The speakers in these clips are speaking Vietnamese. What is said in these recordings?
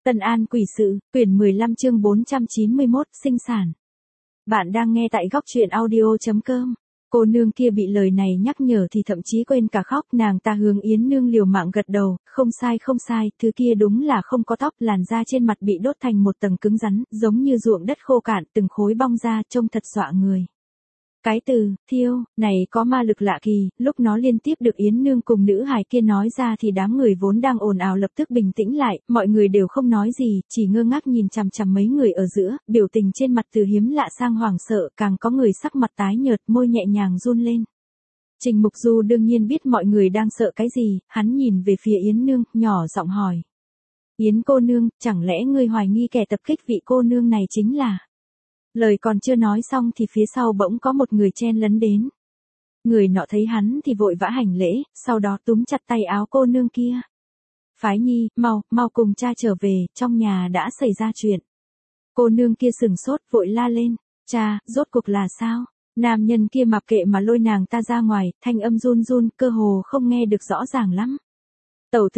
Tân An quỷ sự, quyển 15 chương 491, sinh sản. Bạn đang nghe tại góc truyện audio.com. Cô nương kia bị lời này nhắc nhở thì thậm chí quên cả khóc, nàng ta hướng Yến Nương liều mạng gật đầu, không sai, thứ kia đúng là không có tóc, làn da trên mặt bị đốt thành một tầng cứng rắn, giống như ruộng đất khô cạn, từng khối bong ra, trông thật dọa người. Cái từ, thiêu, này có ma lực lạ kỳ, lúc nó liên tiếp được Yến Nương cùng nữ hài kia nói ra thì đám người vốn đang ồn ào lập tức bình tĩnh lại, mọi người đều không nói gì, chỉ ngơ ngác nhìn chằm chằm mấy người ở giữa, biểu tình trên mặt từ hiếm lạ sang hoảng sợ, càng có người sắc mặt tái nhợt, môi nhẹ nhàng run lên. Trình Mục Du đương nhiên biết mọi người đang sợ cái gì, hắn nhìn về phía Yến Nương, nhỏ giọng hỏi. Yến cô nương, chẳng lẽ ngươi hoài nghi kẻ tập kích vị cô nương này chính là... Lời còn chưa nói xong thì phía sau bỗng có một người chen lấn đến. Người nọ thấy hắn thì vội vã hành lễ, sau đó túm chặt tay áo cô nương kia. Phái Nhi, mau cùng cha trở về, trong nhà đã xảy ra chuyện. Cô nương kia sừng sốt vội la lên, cha, rốt cuộc là sao? Nam nhân kia mặc kệ mà lôi nàng ta ra ngoài, thanh âm run run, cơ hồ không nghe được rõ ràng lắm. Tẩu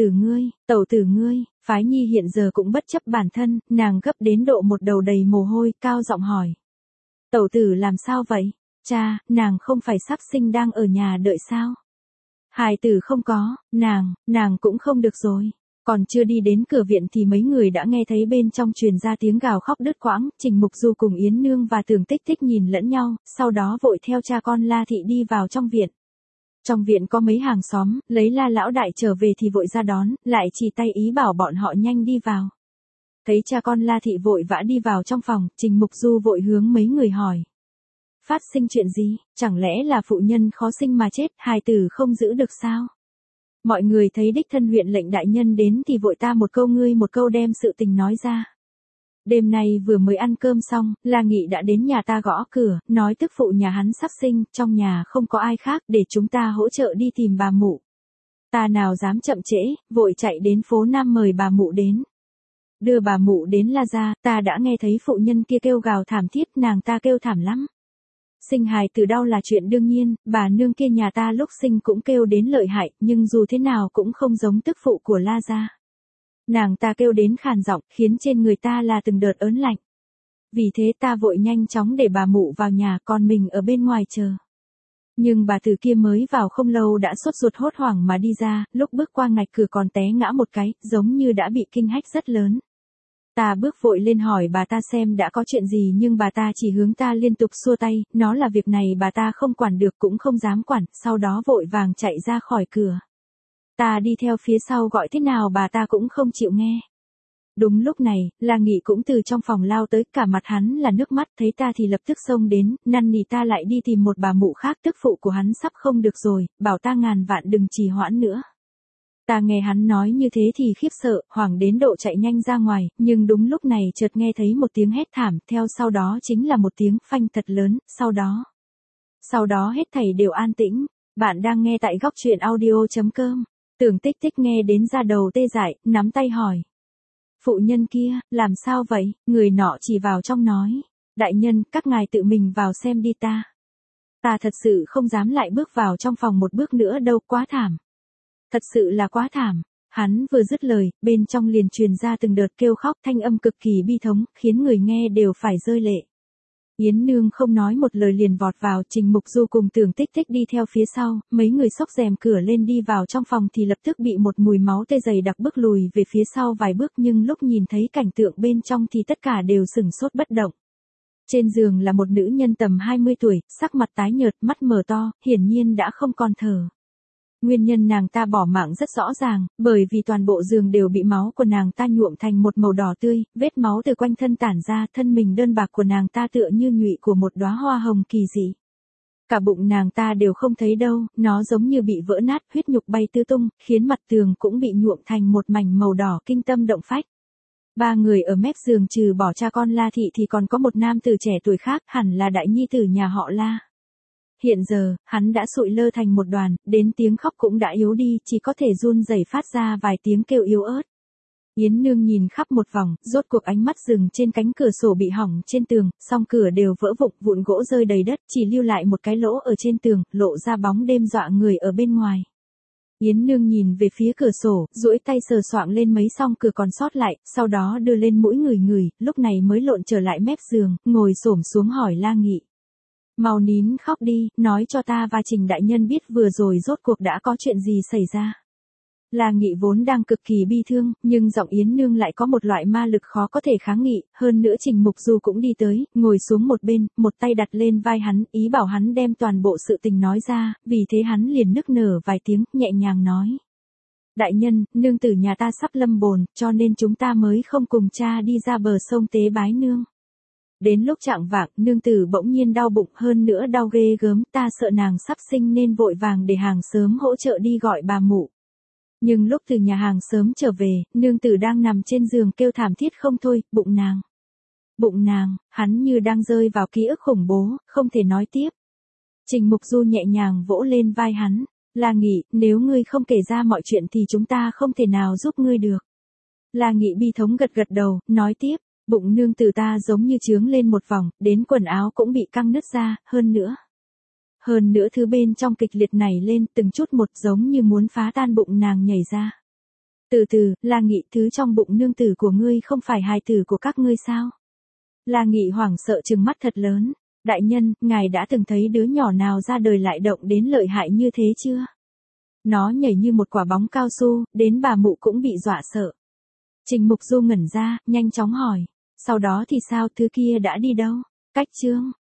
tử ngươi, Phái Nhi hiện giờ cũng bất chấp bản thân, nàng gấp đến độ một đầu đầy mồ hôi, cao giọng hỏi. Tẩu tử làm sao vậy? Cha, nàng không phải sắp sinh đang ở nhà đợi sao? Hài tử không có, nàng cũng không được rồi. Còn chưa đi đến cửa viện thì mấy người đã nghe thấy bên trong truyền ra tiếng gào khóc đứt quãng, Trình Mục Du cùng Yến Nương và Tưởng Tích Tích nhìn lẫn nhau, sau đó vội theo cha con La Thị đi vào trong viện. Trong viện có mấy hàng xóm, lấy La lão đại trở về thì vội ra đón, lại chỉ tay ý bảo bọn họ nhanh đi vào. Thấy cha con La Thị vội vã đi vào trong phòng, Trình Mục Du vội hướng mấy người hỏi. Phát sinh chuyện gì, chẳng lẽ là phụ nhân khó sinh mà chết, hài tử không giữ được sao? Mọi người thấy đích thân huyện lệnh đại nhân đến thì vội ta một câu ngươi một câu đem sự tình nói ra. Đêm nay vừa mới ăn cơm xong, La Nghị đã đến nhà ta gõ cửa, nói tức phụ nhà hắn sắp sinh, trong nhà không có ai khác để chúng ta hỗ trợ đi tìm bà mụ. Ta nào dám chậm trễ, vội chạy đến phố Nam mời bà mụ đến. Đưa bà mụ đến La gia, ta đã nghe thấy phụ nhân kia kêu gào thảm thiết, nàng ta kêu thảm lắm. Sinh hài tử đau là chuyện đương nhiên, bà nương kia nhà ta lúc sinh cũng kêu đến lợi hại, nhưng dù thế nào cũng không giống tức phụ của La gia. Nàng ta kêu đến khàn giọng, khiến trên người ta là từng đợt ớn lạnh. Vì thế ta vội nhanh chóng để bà mụ vào nhà, còn mình ở bên ngoài chờ. Nhưng bà từ kia mới vào không lâu đã sốt ruột hốt hoảng mà đi ra, lúc bước qua ngạch cửa còn té ngã một cái, giống như đã bị kinh hách rất lớn. Ta bước vội lên hỏi bà ta xem đã có chuyện gì nhưng bà ta chỉ hướng ta liên tục xua tay, nó là việc này bà ta không quản được cũng không dám quản, sau đó vội vàng chạy ra khỏi cửa. Ta đi theo phía sau gọi thế nào bà ta cũng không chịu nghe. Đúng lúc này, La Nghị cũng từ trong phòng lao tới, cả mặt hắn là nước mắt, thấy ta thì lập tức xông đến, năn nỉ ta lại đi tìm một bà mụ khác, tức phụ của hắn sắp không được rồi, bảo ta ngàn vạn đừng trì hoãn nữa. Ta nghe hắn nói như thế thì khiếp sợ, hoảng đến độ chạy nhanh ra ngoài, nhưng đúng lúc này chợt nghe thấy một tiếng hét thảm, theo sau đó chính là một tiếng phanh thật lớn, sau đó hết thảy đều an tĩnh. Bạn đang nghe tại góc truyện audio.com. Tưởng Tích Tích nghe đến da đầu tê dại, nắm tay hỏi. Phụ nhân kia, làm sao vậy? Người nọ chỉ vào trong nói. Đại nhân, các ngài tự mình vào xem đi ta. Ta thật sự không dám lại bước vào trong phòng một bước nữa đâu, quá thảm. Thật sự là quá thảm. Hắn vừa dứt lời, bên trong liền truyền ra từng đợt kêu khóc, thanh âm cực kỳ bi thống, khiến người nghe đều phải rơi lệ. Yến Nương không nói một lời liền vọt vào, Trình Mục Du cùng Tưởng Tích Tích đi theo phía sau, mấy người xốc rèm cửa lên đi vào trong phòng thì lập tức bị một mùi máu tươi dày đặc bước lùi về phía sau vài bước, nhưng lúc nhìn thấy cảnh tượng bên trong thì tất cả đều sửng sốt bất động. Trên giường là một nữ nhân tầm 20 tuổi, sắc mặt tái nhợt, mắt mở to, hiển nhiên đã không còn thở. Nguyên nhân nàng ta bỏ mạng rất rõ ràng, bởi vì toàn bộ giường đều bị máu của nàng ta nhuộm thành một màu đỏ tươi, vết máu từ quanh thân tản ra, thân mình đơn bạc của nàng ta tựa như nhụy của một đóa hoa hồng kỳ dị. Cả bụng nàng ta đều không thấy đâu, nó giống như bị vỡ nát, huyết nhục bay tứ tung, khiến mặt tường cũng bị nhuộm thành một mảnh màu đỏ kinh tâm động phách. Ba người ở mép giường trừ bỏ cha con La Thị thì còn có một nam tử trẻ tuổi khác, hẳn là đại nhi tử nhà họ La. Hiện giờ, hắn đã sụi lơ thành một đoàn, đến tiếng khóc cũng đã yếu đi, chỉ có thể run rẩy phát ra vài tiếng kêu yếu ớt. Yến Nương nhìn khắp một vòng, rốt cuộc ánh mắt dừng trên cánh cửa sổ bị hỏng trên tường, song cửa đều vỡ vụn, vụn gỗ rơi đầy đất, chỉ lưu lại một cái lỗ ở trên tường, lộ ra bóng đêm dọa người ở bên ngoài. Yến Nương nhìn về phía cửa sổ, duỗi tay sờ soạng lên mấy song cửa còn sót lại, sau đó đưa lên mũi ngửi, lúc này mới lộn trở lại mép giường, ngồi xổm xuống hỏi La Nghị. Mau nín khóc đi, nói cho ta và Trình đại nhân biết vừa rồi rốt cuộc đã có chuyện gì xảy ra. La Nghị vốn đang cực kỳ bi thương, nhưng giọng Yến Nương lại có một loại ma lực khó có thể kháng nghị, hơn nữa Trình Mục Du cũng đi tới, ngồi xuống một bên, một tay đặt lên vai hắn, ý bảo hắn đem toàn bộ sự tình nói ra, vì thế hắn liền nức nở vài tiếng, nhẹ nhàng nói. Đại nhân, nương tử nhà ta sắp lâm bồn, cho nên chúng ta mới không cùng cha đi ra bờ sông tế bái nương. Đến lúc chạng vạng, nương tử bỗng nhiên đau bụng, hơn nữa đau ghê gớm, ta sợ nàng sắp sinh nên vội vàng để hàng xóm hỗ trợ đi gọi bà mụ. Nhưng lúc từ nhà hàng sớm trở về, nương tử đang nằm trên giường kêu thảm thiết không thôi, bụng nàng, hắn như đang rơi vào ký ức khủng bố, không thể nói tiếp. Trình Mục Du nhẹ nhàng vỗ lên vai hắn, La Nghị, nếu ngươi không kể ra mọi chuyện thì chúng ta không thể nào giúp ngươi được. La Nghị bi thống gật gật đầu, nói tiếp, bụng nương tử ta giống như trướng lên một vòng, đến quần áo cũng bị căng nứt ra, hơn nữa thứ bên trong kịch liệt nảy lên từng chút một giống như muốn phá tan bụng nàng nhảy ra. Từ từ, La Nghị, thứ trong bụng nương tử của ngươi không phải hài tử của các ngươi sao? La Nghị hoảng sợ trừng mắt thật lớn. Đại nhân, ngài đã từng thấy đứa nhỏ nào ra đời lại động đến lợi hại như thế chưa? Nó nhảy như một quả bóng cao su, đến bà mụ cũng bị dọa sợ. Trình Mục Du ngẩn ra, nhanh chóng hỏi. Sau đó thì sao, thứ kia đã đi đâu? Cách chương.